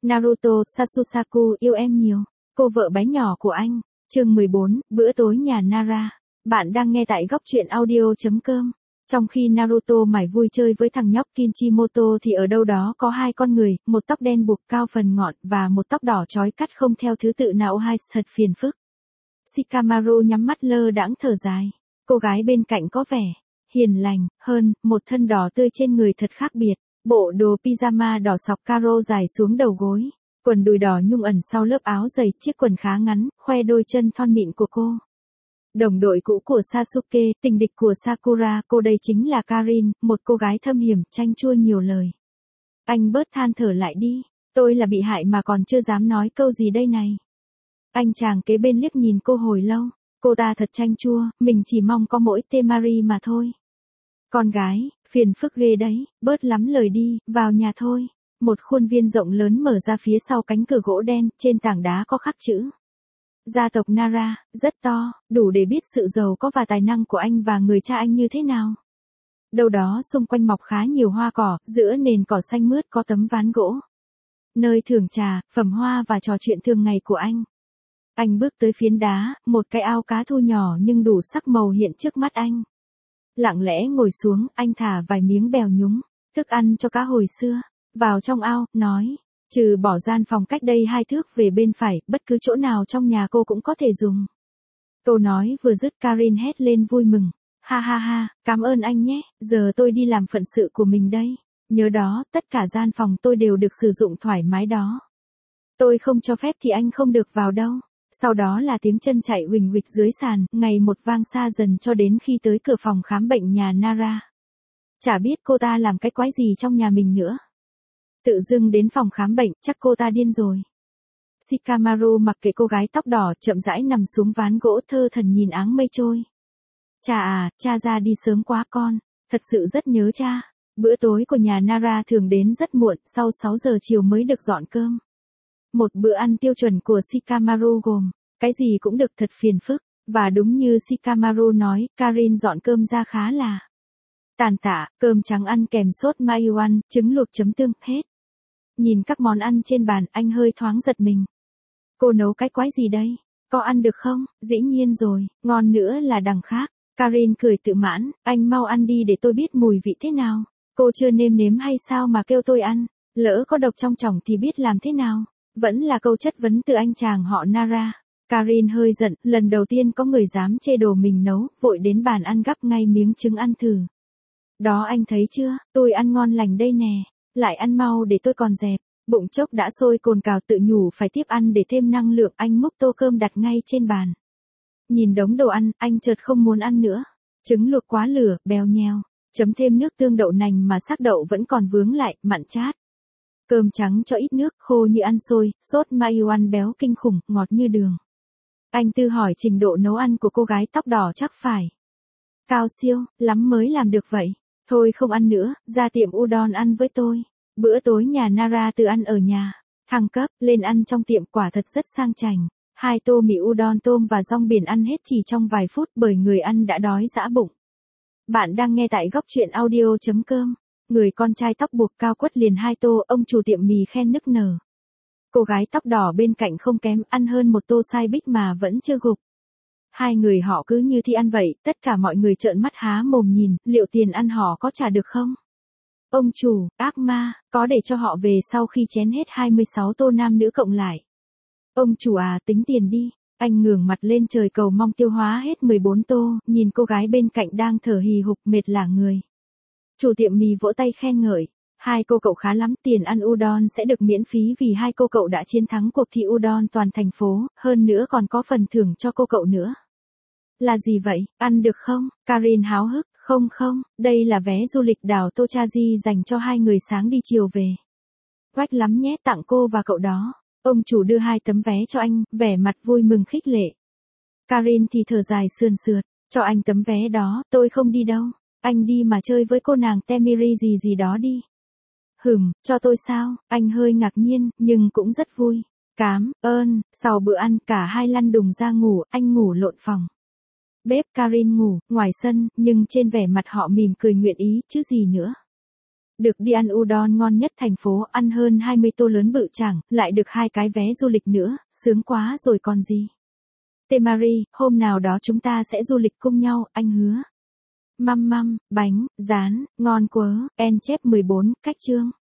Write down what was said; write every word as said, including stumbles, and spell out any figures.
Naruto Sasusaku yêu em nhiều. Cô vợ bé nhỏ của anh. Chương mười bốn, bữa tối nhà Nara. Bạn đang nghe tại góc truyện audio.com. Trong khi Naruto mải vui chơi với thằng nhóc Kinchimoto thì ở đâu đó có hai con người, một tóc đen buộc cao phần ngọn và một tóc đỏ chói cắt không theo thứ tự nào. Hai thật phiền phức. Shikamaru nhắm mắt lơ đãng thở dài. Cô gái bên cạnh có vẻ hiền lành hơn, một thân đỏ tươi trên người thật khác biệt. Bộ đồ pyjama đỏ sọc caro dài xuống đầu gối, quần đùi đỏ nhung ẩn sau lớp áo dày, chiếc quần khá ngắn, khoe đôi chân thon mịn của cô. Đồng đội cũ của Sasuke, tình địch của Sakura, cô đây chính là Karin, một cô gái thâm hiểm, chanh chua nhiều lời. Anh bớt than thở lại đi, tôi là bị hại mà còn chưa dám nói câu gì đây này. Anh chàng kế bên liếc nhìn cô hồi lâu, cô ta thật chanh chua, mình chỉ mong có mỗi Temari mà thôi. Con gái, phiền phức ghê đấy, bớt lắm lời đi, vào nhà thôi. Một khuôn viên rộng lớn mở ra phía sau cánh cửa gỗ đen, trên tảng đá có khắc chữ. Gia tộc Nara, rất to, đủ để biết sự giàu có và tài năng của anh và người cha anh như thế nào. Đâu đó xung quanh mọc khá nhiều hoa cỏ, giữa nền cỏ xanh mướt có tấm ván gỗ. Nơi thưởng trà, phẩm hoa và trò chuyện thường ngày của anh. Anh bước tới phiến đá, một cái ao cá thu nhỏ nhưng đủ sắc màu hiện trước mắt anh. Lặng lẽ ngồi xuống, anh thả vài miếng bèo nhúng, thức ăn cho cá hồi xưa, vào trong ao, nói, trừ bỏ gian phòng cách đây hai thước về bên phải, bất cứ chỗ nào trong nhà cô cũng có thể dùng. Câu nói vừa dứt Karin hét lên vui mừng, ha ha ha, cảm ơn anh nhé, giờ tôi đi làm phận sự của mình đây, nhớ đó, tất cả gian phòng tôi đều được sử dụng thoải mái đó. Tôi không cho phép thì anh không được vào đâu. Sau đó là tiếng chân chạy huỳnh huỵch dưới sàn, ngày một vang xa dần cho đến khi tới cửa phòng khám bệnh nhà Nara. Chả biết cô ta làm cái quái gì trong nhà mình nữa. Tự dưng đến phòng khám bệnh, chắc cô ta điên rồi. Shikamaru mặc kệ cô gái tóc đỏ chậm rãi nằm xuống ván gỗ thơ thẩn nhìn áng mây trôi. Cha à, cha ra đi sớm quá con, thật sự rất nhớ cha. Bữa tối của nhà Nara thường đến rất muộn, sau sáu giờ chiều mới được dọn cơm. Một bữa ăn tiêu chuẩn của Shikamaru gồm, cái gì cũng được thật phiền phức, và đúng như Shikamaru nói, Karin dọn cơm ra khá là tàn tạ, cơm trắng ăn kèm sốt mayoan, trứng luộc chấm tương, hết. Nhìn các món ăn trên bàn, anh hơi thoáng giật mình. Cô nấu cái quái gì đây? Có ăn được không? Dĩ nhiên rồi, ngon nữa là đằng khác. Karin cười tự mãn, anh mau ăn đi để tôi biết mùi vị thế nào. Cô chưa nêm nếm hay sao mà kêu tôi ăn? Lỡ có độc trong chỏng thì biết làm thế nào? Vẫn là câu chất vấn từ anh chàng họ Nara. Karin hơi giận, lần đầu tiên có người dám chê đồ mình nấu, vội đến bàn ăn gắp ngay miếng trứng ăn thử. Đó anh thấy chưa, tôi ăn ngon lành đây nè, lại ăn mau để tôi còn dẹp. Bụng chốc đã sôi cồn cào tự nhủ phải tiếp ăn để thêm năng lượng, anh múc tô cơm đặt ngay trên bàn. Nhìn đống đồ ăn, anh chợt không muốn ăn nữa. Trứng luộc quá lửa, bèo nheo, chấm thêm nước tương đậu nành mà xác đậu vẫn còn vướng lại, mặn chát. Cơm trắng cho ít nước, khô như ăn xôi, sốt mayo ăn béo kinh khủng, ngọt như đường. Anh tự hỏi trình độ nấu ăn của cô gái tóc đỏ chắc phải cao siêu, lắm mới làm được vậy. Thôi không ăn nữa, ra tiệm udon ăn với tôi. Bữa tối nhà Nara từ ăn ở nhà, thăng cấp, lên ăn trong tiệm quả thật rất sang chảnh. Hai tô mì udon tôm và rong biển ăn hết chỉ trong vài phút bởi người ăn đã đói dã bụng. Bạn đang nghe tại góc truyện audio.com. Người con trai tóc buộc cao quất liền hai tô, ông chủ tiệm mì khen nức nở. Cô gái tóc đỏ bên cạnh không kém, ăn hơn một tô sai bích mà vẫn chưa gục. Hai người họ cứ như thi ăn vậy, tất cả mọi người trợn mắt há mồm nhìn, liệu tiền ăn họ có trả được không? Ông chủ, ác ma, có để cho họ về sau khi chén hết hai mươi sáu tô nam nữ cộng lại. Ông chủ à, tính tiền đi. Anh ngửa mặt lên trời cầu mong tiêu hóa hết mười bốn tô, nhìn cô gái bên cạnh đang thở hì hục mệt lả người. Chủ tiệm mì vỗ tay khen ngợi, hai cô cậu khá lắm, tiền ăn udon sẽ được miễn phí vì hai cô cậu đã chiến thắng cuộc thi udon toàn thành phố, hơn nữa còn có phần thưởng cho cô cậu nữa. Là gì vậy, ăn được không? Karin háo hức, không không, đây là vé du lịch đảo Tochaji dành cho hai người sáng đi chiều về. Quách lắm nhé, tặng cô và cậu đó. Ông chủ đưa hai tấm vé cho anh, vẻ mặt vui mừng khích lệ. Karin thì thở dài sườn sượt, cho anh tấm vé đó, tôi không đi đâu. Anh đi mà chơi với cô nàng Temiri gì gì đó đi. Hửm, cho tôi sao? Anh hơi ngạc nhiên, nhưng cũng rất vui. Cám ơn, sau bữa ăn cả hai lăn đùng ra ngủ, anh ngủ lộn phòng. Bếp Karin ngủ, ngoài sân, nhưng trên vẻ mặt họ mỉm cười nguyện ý, chứ gì nữa. Được đi ăn udon ngon nhất thành phố, ăn hơn hai mươi tô lớn bự chảng, lại được hai cái vé du lịch nữa, sướng quá rồi còn gì. Temari, hôm nào đó chúng ta sẽ du lịch cùng nhau, anh hứa. Măm măm, bánh, rán, ngon quá, en chép mười bốn, cách chương.